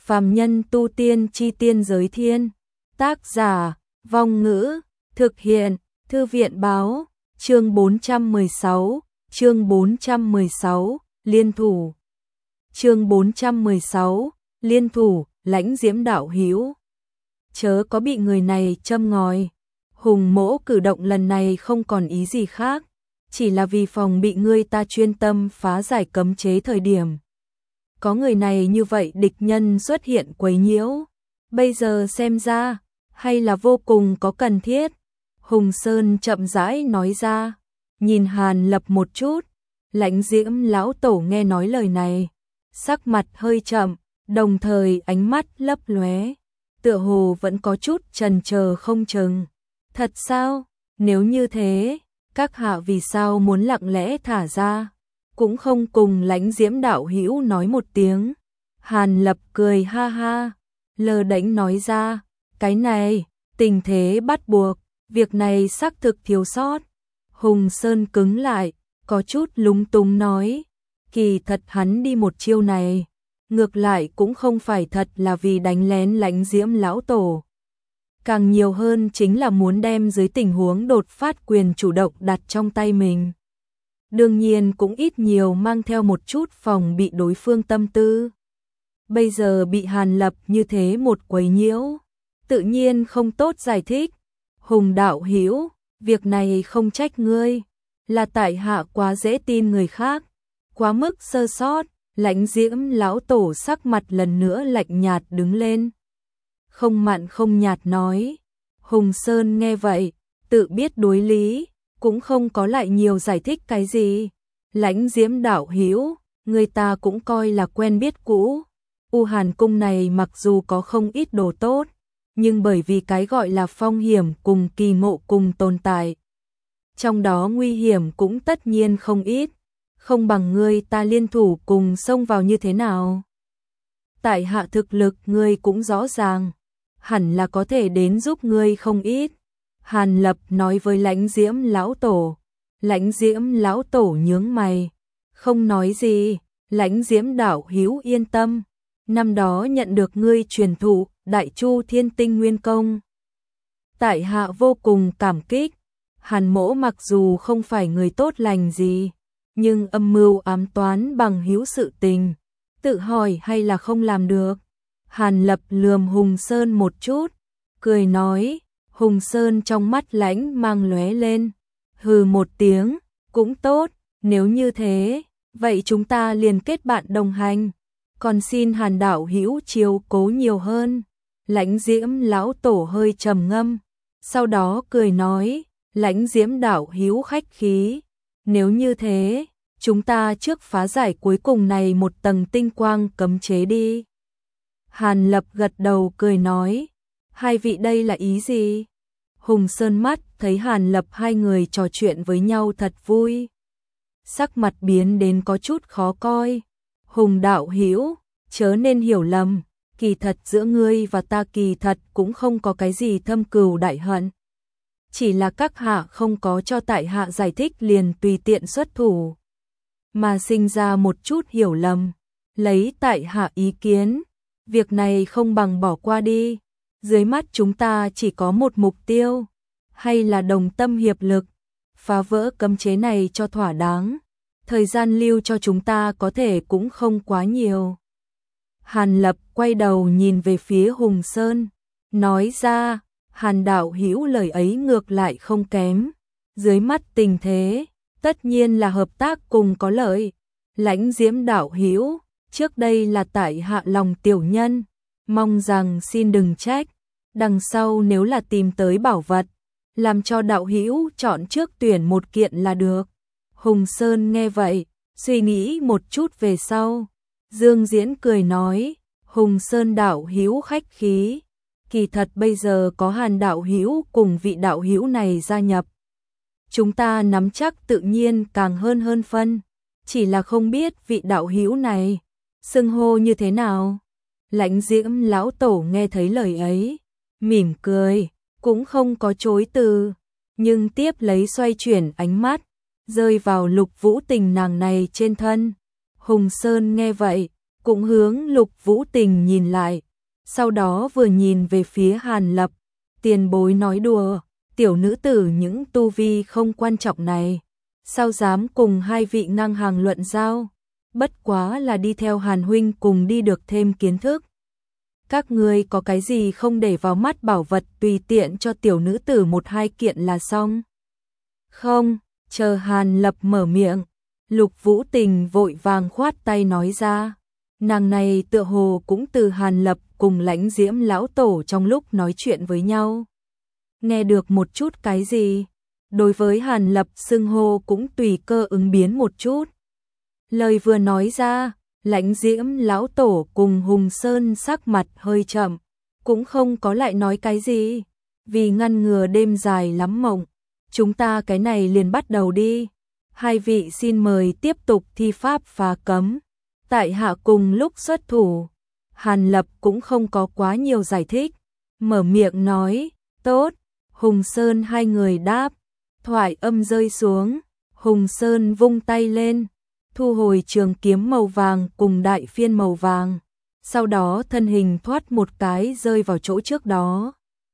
Phàm nhân tu tiên chi tiên giới thiên. Tác giả, Vong Ngữ, thực hiện, Thư viện báo, chương 416, liên thủ. Chương 416, liên thủ, Lãnh Diễm đạo hữu. Chớ có bị người này châm ngòi. Hùng Mỗ cử động lần này không còn ý gì khác, chỉ là vì phòng bị ngươi ta chuyên tâm phá giải cấm chế thời điểm. Có người này như vậy địch nhân xuất hiện quấy nhiễu, bây giờ xem ra, hay là vô cùng có cần thiết. Hùng Sơn chậm rãi nói ra, nhìn Hàn Lập một chút, Lãnh Diễm lão tổ nghe nói lời này, sắc mặt hơi chậm, đồng thời ánh mắt lấp lóe, tựa hồ vẫn có chút chần chờ không chừng. Thật sao? Nếu như thế, các hạ vì sao muốn lặng lẽ thả ra, cũng không cùng Lãnh Diễm đạo hữu nói một tiếng. Hàn Lập cười ha ha, lơ đễnh nói ra, cái này, tình thế bắt buộc, việc này xác thực thiếu sót. Hùng Sơn cứng lại, có chút lúng túng nói, kỳ thật hắn đi một chiêu này, ngược lại cũng không phải thật là vì đánh lén Lãnh Diễm lão tổ. Càng nhiều hơn chính là muốn đem dưới tình huống đột phát quyền chủ động đặt trong tay mình. Đương nhiên cũng ít nhiều mang theo một chút phòng bị đối phương tâm tư. Bây giờ bị Hàn Lập như thế một quấy nhiễu, tự nhiên không tốt giải thích. Hùng đạo hữu, việc này không trách ngươi, là tại hạ quá dễ tin người khác, quá mức sơ sót. Lãnh Diễm lão tổ sắc mặt lần nữa lạnh nhạt đứng lên, không mặn không nhạt nói. Hùng Sơn nghe vậy, tự biết đối lý, cũng không có lại nhiều giải thích cái gì. Lãnh Diễm đạo hữu, người ta cũng coi là quen biết cũ. U Hàn cung này mặc dù có không ít đồ tốt, nhưng bởi vì cái gọi là phong hiểm cùng kỳ ngộ cùng tồn tại, trong đó nguy hiểm cũng tất nhiên không ít, không bằng ngươi ta liên thủ cùng xông vào như thế nào. Tại hạ thực lực ngươi cũng rõ ràng, hẳn là có thể đến giúp ngươi không ít. Hàn Lập nói với Lãnh Diễm lão tổ. Lãnh Diễm lão tổ nhướng mày, không nói gì. Lãnh Diễm đạo hữu yên tâm, năm đó nhận được ngươi truyền thụ Đại Chu Thiên Tinh Nguyên Công, tại hạ vô cùng cảm kích. Hàn Mỗ mặc dù không phải người tốt lành gì, nhưng âm mưu ám toán bằng hữu sự tình, tự hỏi hay là không làm được. Hàn Lập lườm Hùng Sơn một chút, cười nói. Hùng Sơn trong mắt lãnh mang lóe lên, hừ một tiếng, cũng tốt, nếu như thế, vậy chúng ta liền kết bạn đồng hành, còn xin Hàn đạo hữu chiếu cố nhiều hơn. Lãnh Diễm lão tổ hơi trầm ngâm, sau đó cười nói, Lãnh Diễm đạo hữu khách khí, nếu như thế, chúng ta trước phá giải cuối cùng này một tầng tinh quang cấm chế đi. Hàn Lập gật đầu cười nói, hai vị đây là ý gì? Hùng Sơn mắt thấy Hàn Lập hai người trò chuyện với nhau thật vui, sắc mặt biến đến có chút khó coi. Hùng đạo hữu, chớ nên hiểu lầm, kỳ thật giữa ngươi và ta kỳ thật cũng không có cái gì thâm cừu đại hận, chỉ là các hạ không có cho tại hạ giải thích liền tùy tiện xuất thủ, mà sinh ra một chút hiểu lầm. Lấy tại hạ ý kiến, việc này không bằng bỏ qua đi. Dưới mắt chúng ta chỉ có một mục tiêu, hay là đồng tâm hiệp lực, phá vỡ cấm chế này cho thỏa đáng. Thời gian lưu cho chúng ta có thể cũng không quá nhiều. Hàn Lập quay đầu nhìn về phía Hùng Sơn, nói ra, Hàn đạo hữu lời ấy ngược lại không kém. Dưới mắt tình thế, tất nhiên là hợp tác cùng có lợi. Lãnh Diễm đạo hữu, trước đây là tại hạ lòng tiểu nhân, mong rằng xin đừng trách. Đằng sau nếu là tìm tới bảo vật, làm cho đạo hữu chọn trước tuyển một kiện là được. Hùng Sơn nghe vậy, suy nghĩ một chút về sau. Dương Diễn cười nói, Hùng Sơn đạo hữu khách khí, kỳ thật bây giờ có Hàn đạo hữu cùng vị đạo hữu này gia nhập, chúng ta nắm chắc tự nhiên càng hơn phân, chỉ là không biết vị đạo hữu này xưng hô như thế nào. Lãnh Diễm lão tổ nghe thấy lời ấy, mỉm cười, cũng không có chối từ, nhưng tiếp lấy xoay chuyển ánh mắt, rơi vào Lục Vũ Tình nàng này trên thân. Hùng Sơn nghe vậy, cũng hướng Lục Vũ Tình nhìn lại, sau đó vừa nhìn về phía Hàn Lập, tiền bối nói đùa, tiểu nữ tử những tu vi không quan trọng này, sao dám cùng hai vị ngang hàng luận giao, bất quá là đi theo Hàn huynh cùng đi được thêm kiến thức. Các ngươi có cái gì không để vào mắt bảo vật tùy tiện cho tiểu nữ tử một hai kiện là xong. Không, chờ Hàn Lập mở miệng, Lục Vũ Tình vội vàng khoát tay nói ra. Nàng này tựa hồ cũng từ Hàn Lập cùng Lãnh Diễm lão tổ trong lúc nói chuyện với nhau. Nghe được một chút cái gì, đối với Hàn Lập xưng hô cũng tùy cơ ứng biến một chút. Lời vừa nói ra, Lãnh Diễm lão tổ cùng Hùng Sơn sắc mặt hơi chậm, cũng không có lại nói cái gì, vì ngăn ngừa đêm dài lắm mộng. Chúng ta cái này liền bắt đầu đi. Hai vị xin mời tiếp tục thi pháp phá cấm. Tại hạ cùng lúc xuất thủ, Hàn Lập cũng không có quá nhiều giải thích, mở miệng nói, tốt. Hùng Sơn hai người đáp, thoại âm rơi xuống, Hùng Sơn vung tay lên, thu hồi trường kiếm màu vàng cùng đại phiên màu vàng, sau đó thân hình thoát một cái rơi vào chỗ trước đó.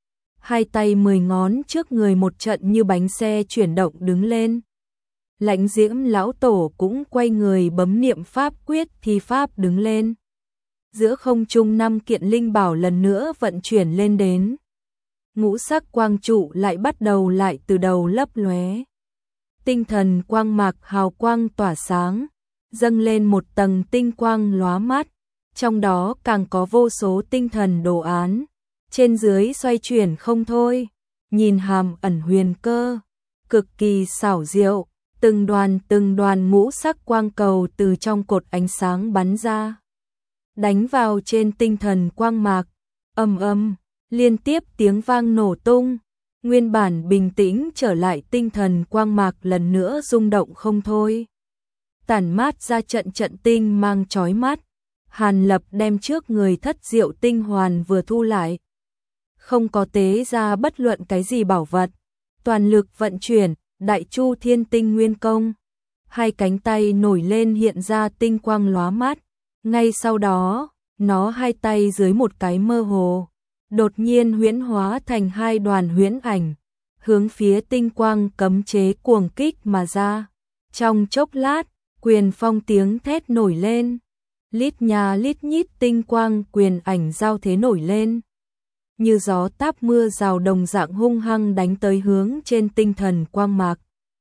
Hai tay 10 ngón trước người một trận như bánh xe chuyển động đứng lên. Lãnh Diễm lão tổ cũng quay người bấm niệm pháp quyết thi pháp đứng lên. Giữa không trung 5 kiện linh bảo lần nữa vận chuyển lên đến. Ngũ sắc quang trụ lại bắt đầu lại từ đầu lấp lóe. Tinh thần quang mạc hào quang tỏa sáng, dâng lên một tầng tinh quang lóa mắt, trong đó càng có vô số tinh thần đồ án, trên dưới xoay chuyển không thôi, nhìn hàm ẩn huyền cơ, cực kỳ xảo diệu, từng đoàn ngũ sắc quang cầu từ trong cột ánh sáng bắn ra, đánh vào trên tinh thần quang mạc, ầm ầm, liên tiếp tiếng vang nổ tung, nguyên bản bình tĩnh trở lại tinh thần quang mạc lần nữa rung động không thôi. Tản mát ra trận tinh mang chói mắt, Hàn Lập đem trước người thất diệu tinh hoàn vừa thu lại. Không có tế ra bất luận cái gì bảo vật, toàn lực vận chuyển, Đại Chu Thiên Tinh Nguyên Công. Hai cánh tay nổi lên hiện ra tinh quang lóa mắt, ngay sau đó, nó hai tay dưới một cái mơ hồ, đột nhiên huyễn hóa thành hai đoàn huyễn ảnh, hướng phía tinh quang cấm chế cuồng kích mà ra. Trong chốc lát, quyền phong tiếng thét nổi lên, lít nhà lít nhít tinh quang quyền ảnh giao thế nổi lên, như gió táp mưa rào đồng dạng hung hăng đánh tới hướng trên tinh thần quang mạc.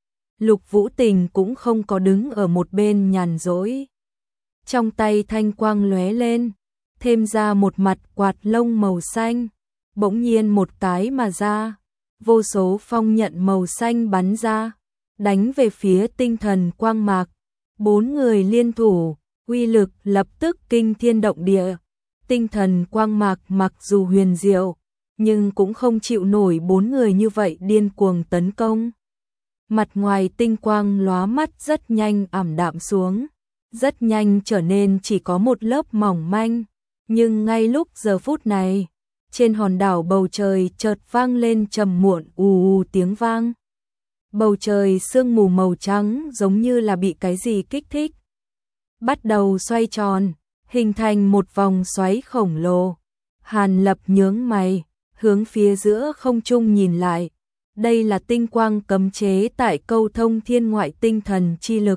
Lục Vũ Tình cũng không có đứng ở một bên nhàn rỗi, trong tay thanh quang lóe lên, thêm ra một mặt quạt lông màu xanh, bỗng nhiên một cái mà ra, vô số phong nhận màu xanh bắn ra, đánh về phía tinh thần quang mạc. 4 người liên thủ, uy lực lập tức kinh thiên động địa. Tinh thần quang mạc mặc dù huyền diệu, nhưng cũng không chịu nổi 4 người như vậy điên cuồng tấn công. Mặt ngoài tinh quang lóa mắt rất nhanh ảm đạm xuống, rất nhanh trở nên chỉ có một lớp mỏng manh, nhưng ngay lúc giờ phút này, trên hòn đảo bầu trời chợt vang lên trầm muộn ù tiếng vang. Bầu trời sương mù màu trắng giống như là bị cái gì kích thích, bắt đầu xoay tròn, hình thành một vòng xoáy khổng lồ. Hàn Lập nhướng mày, hướng phía giữa không trung nhìn lại. Đây là tinh quang cấm chế tại câu thông thiên ngoại tinh thần chi lực.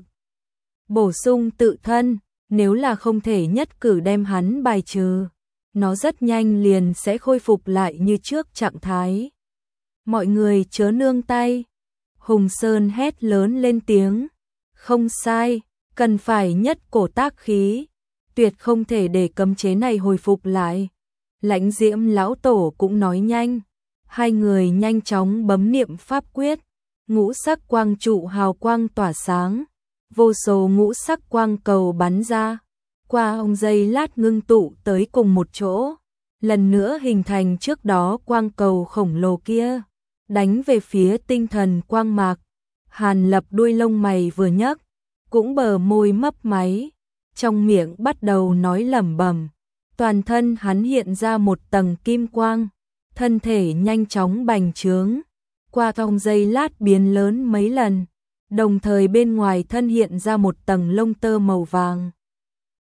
Bổ sung tự thân, nếu là không thể nhất cử đem hắn bài trừ, nó rất nhanh liền sẽ khôi phục lại như trước trạng thái. Mọi người chớ nương tay. Hùng Sơn hét lớn lên tiếng. Không sai, cần phải nhất cổ tác khí, tuyệt không thể để cấm chế này hồi phục lại. Lãnh Diễm lão tổ cũng nói nhanh. Hai người nhanh chóng bấm niệm pháp quyết, ngũ sắc quang trụ hào quang tỏa sáng, vô số ngũ sắc quang cầu bắn ra, qua ông giây lát ngưng tụ tới cùng một chỗ, lần nữa hình thành trước đó quang cầu khổng lồ kia, đánh về phía tinh thần quang mạc. Hàn Lập đuôi lông mày vừa nhấc, cũng bờ môi mấp máy, trong miệng bắt đầu nói lẩm bẩm, toàn thân hắn hiện ra một tầng kim quang, thân thể nhanh chóng bành trướng, qua trong giây lát biến lớn mấy lần, đồng thời bên ngoài thân hiện ra một tầng lông tơ màu vàng.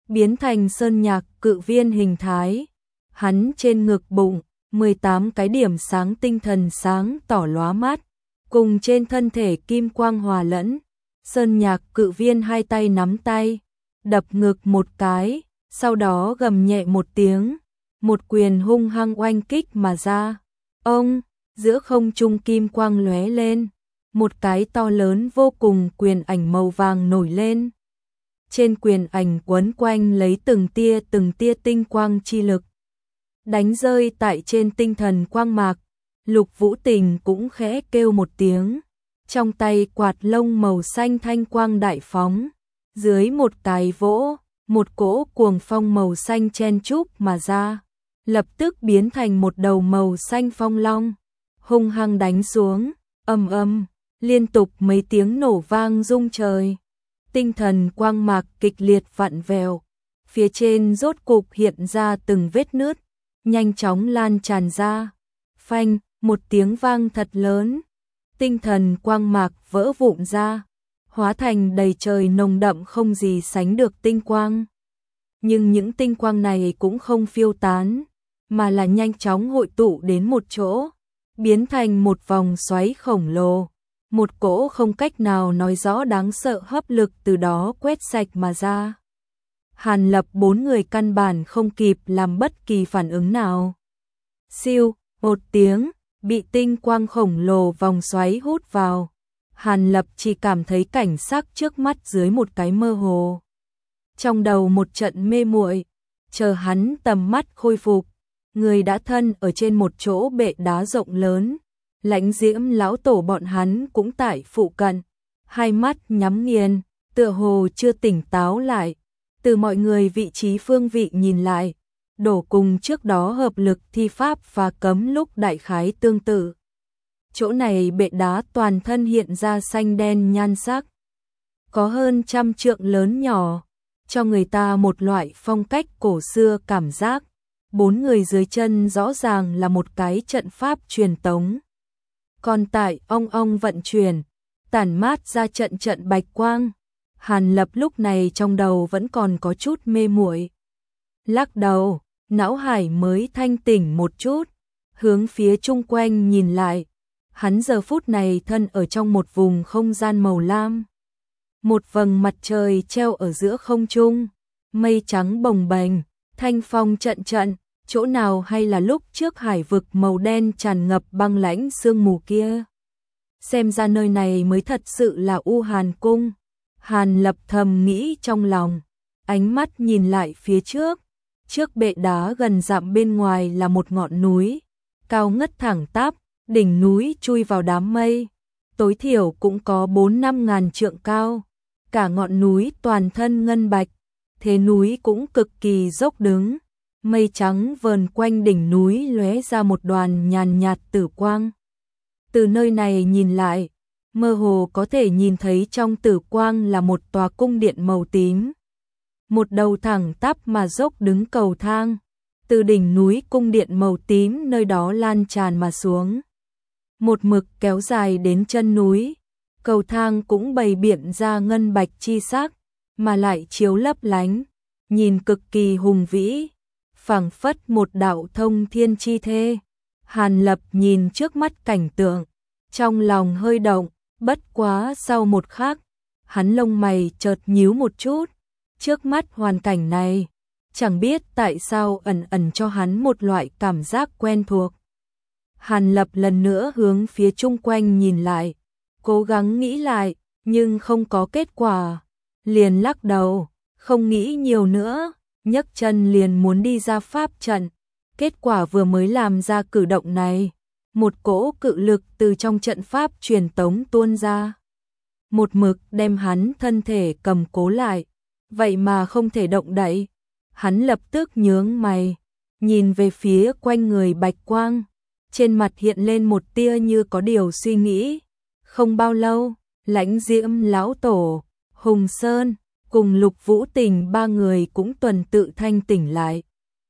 biến thành sơn nhạc cự viên hình thái. Hắn trên ngực bụng, 18 cái điểm sáng tinh thần sáng tỏ lóa mắt, cùng trên thân thể kim quang hòa lẫn. Sơn nhạc cự viên hai tay nắm tay, đập ngực một cái, sau đó gầm nhẹ một tiếng, một quyền hung hăng oanh kích mà ra. Ông, giữa không trung kim quang lóe lên, một cái to lớn vô cùng quyền ảnh màu vàng nổi lên. Trên quyền ảnh quấn quanh lấy từng tia tinh quang chi lực, đánh rơi tại trên tinh thần quang mạc. Lục Vũ Tình cũng khẽ kêu một tiếng, trong tay quạt lông màu xanh thanh quang đại phóng, dưới một cái vỗ, một cỗ cuồng phong màu xanh chen chúc mà ra, lập tức biến thành một đầu màu xanh phong long, hung hăng đánh xuống, ầm ầm, liên tục mấy tiếng nổ vang rung trời. Tinh thần quang mạc kịch liệt vặn vẹo, phía trên rốt cục hiện ra từng vết nứt, nhanh chóng lan tràn ra. Phanh, một tiếng vang thật lớn, tinh thần quang mạc vỡ vụn ra, hóa thành đầy trời nồng đậm không gì sánh được tinh quang. Nhưng những tinh quang này cũng không phiêu tán, mà là nhanh chóng hội tụ đến một chỗ, biến thành một vòng xoáy khổng lồ. Một cỗ không cách nào nói rõ đáng sợ hấp lực từ đó quét sạch mà ra. Hàn Lập bốn người căn bản không kịp làm bất kỳ phản ứng nào. Siêu, một tiếng, bị tinh quang khổng lồ vòng xoáy hút vào. Hàn Lập chỉ cảm thấy cảnh sắc trước mắt dưới một cái mơ hồ. Trong đầu một trận mê muội, chờ hắn tầm mắt khôi phục, người đã thân ở trên một chỗ bệ đá rộng lớn. Lãnh Diễm lão tổ bọn hắn cũng tại phụ cận, hai mắt nhắm nghiền, tựa hồ chưa tỉnh táo lại. Từ mọi người vị trí phương vị nhìn lại, đổ cùng trước đó hợp lực thi pháp và cấm lúc đại khái tương tự. Chỗ này bệ đá toàn thân hiện ra xanh đen nhan sắc, có hơn 100 trượng lớn nhỏ, cho người ta một loại phong cách cổ xưa cảm giác. Bốn người dưới chân rõ ràng là một cái trận pháp truyền tống. Còn tại ong vận chuyển, tản mát ra trận bạch quang. Hàn Lập lúc này trong đầu vẫn còn có chút mê muội. Lắc đầu, não hải mới thanh tỉnh một chút, hướng phía chung quanh nhìn lại. Hắn giờ phút này thân ở trong một vùng không gian màu lam. Một vầng mặt trời treo ở giữa không trung, mây trắng bồng bềnh, thanh phong trận, chỗ nào hay là lúc trước hải vực màu đen tràn ngập băng lãnh sương mù kia. Xem ra nơi này mới thật sự là U Hàn Cung. Hàn Lập thầm nghĩ trong lòng, ánh mắt nhìn lại phía trước. Trước bệ đá gần dặm bên ngoài là một ngọn núi, cao ngất thẳng tắp, đỉnh núi chui vào đám mây. Tối thiểu cũng có 4-5 ngàn trượng cao. Cả ngọn núi toàn thân ngân bạch, thế núi cũng cực kỳ dốc đứng. Mây trắng vờn quanh đỉnh núi lóe ra một đoàn nhàn nhạt tử quang. Từ nơi này nhìn lại, mơ hồ có thể nhìn thấy trong tử quang là một tòa cung điện màu tím. Một đầu thẳng tắp mà dốc đứng cầu thang, từ đỉnh núi cung điện màu tím nơi đó lan tràn mà xuống. Một mực kéo dài đến chân núi, cầu thang cũng bày biện ra ngân bạch chi sắc, mà lại chiếu lấp lánh, nhìn cực kỳ hùng vĩ, phảng phất một đạo thông thiên chi thê. Hàn Lập nhìn trước mắt cảnh tượng, trong lòng hơi động, bất quá sau một khắc, hắn lông mày chợt nhíu một chút. Trước mắt hoàn cảnh này, chẳng biết tại sao ẩn cho hắn một loại cảm giác quen thuộc. Hàn Lập lần nữa hướng phía chung quanh nhìn lại, cố gắng nghĩ lại, nhưng không có kết quả. Liền lắc đầu, không nghĩ nhiều nữa, nhấc chân liền muốn đi ra pháp trận. Kết quả vừa mới làm ra cử động này, một cỗ cự lực từ trong trận pháp truyền tống tuôn ra. Một mực đem hắn thân thể cầm cố lại, vậy mà không thể động đậy. Hắn lập tức nhướng mày, nhìn về phía quanh người bạch quang, trên mặt hiện lên một tia như có điều suy nghĩ. Không bao lâu, Lãnh Diễm lão tổ, Hùng Sơn cùng Lục Vũ Tình ba người cũng tuần tự thanh tỉnh lại.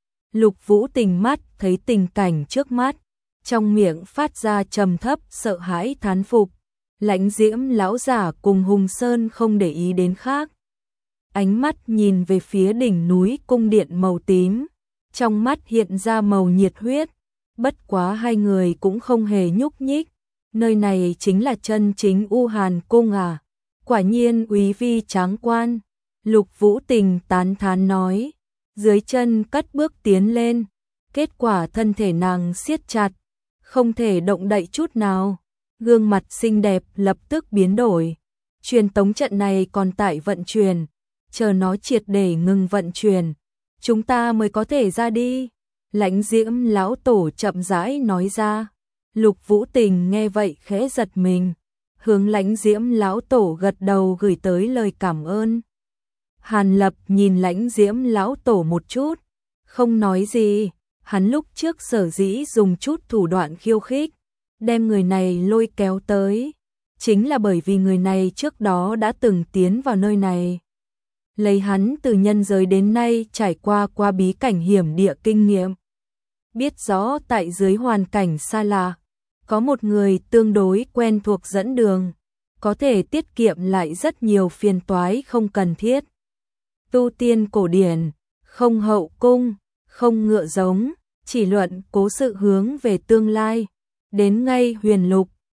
Lục Vũ Tình mắt thấy tình cảnh trước mắt, trong miệng phát ra trầm thấp sợ hãi thán phục. Lãnh Diễm lão giả cùng Hùng Sơn không để ý đến khác. ánh mắt nhìn về phía đỉnh núi cung điện màu tím, trong mắt hiện ra màu nhiệt huyết, bất quá hai người cũng không hề nhúc nhích, nơi này chính là chân chính U Hàn cung à, quả nhiên úy vi tráng quan, Lục Vũ Tình tán thán nói, dưới chân cất bước tiến lên, kết quả thân thể nàng siết chặt, không thể động đậy chút nào, gương mặt xinh đẹp lập tức biến đổi, truyền tống trận này còn tại vận chuyển, chờ nó triệt để ngừng vận chuyển, chúng ta mới có thể ra đi. Lãnh Diễm lão tổ chậm rãi nói ra. Lục Vũ Tình nghe vậy khẽ giật mình, hướng Lãnh Diễm lão tổ gật đầu gửi tới lời cảm ơn. Hàn Lập nhìn Lãnh Diễm lão tổ một chút, không nói gì, hắn lúc trước sở dĩ dùng chút thủ đoạn khiêu khích, đem người này lôi kéo tới, chính là bởi vì người này trước đó đã từng tiến vào nơi này. Lấy hắn từ nhân giới đến nay trải qua bí cảnh hiểm địa kinh nghiệm, biết rõ tại dưới hoàn cảnh xa lạ, có một người tương đối quen thuộc dẫn đường, có thể tiết kiệm lại rất nhiều phiền toái không cần thiết. Tu tiên cổ điển, không hậu cung, không ngựa giống, chỉ luận cố sự hướng về tương lai, đến ngay huyền lục,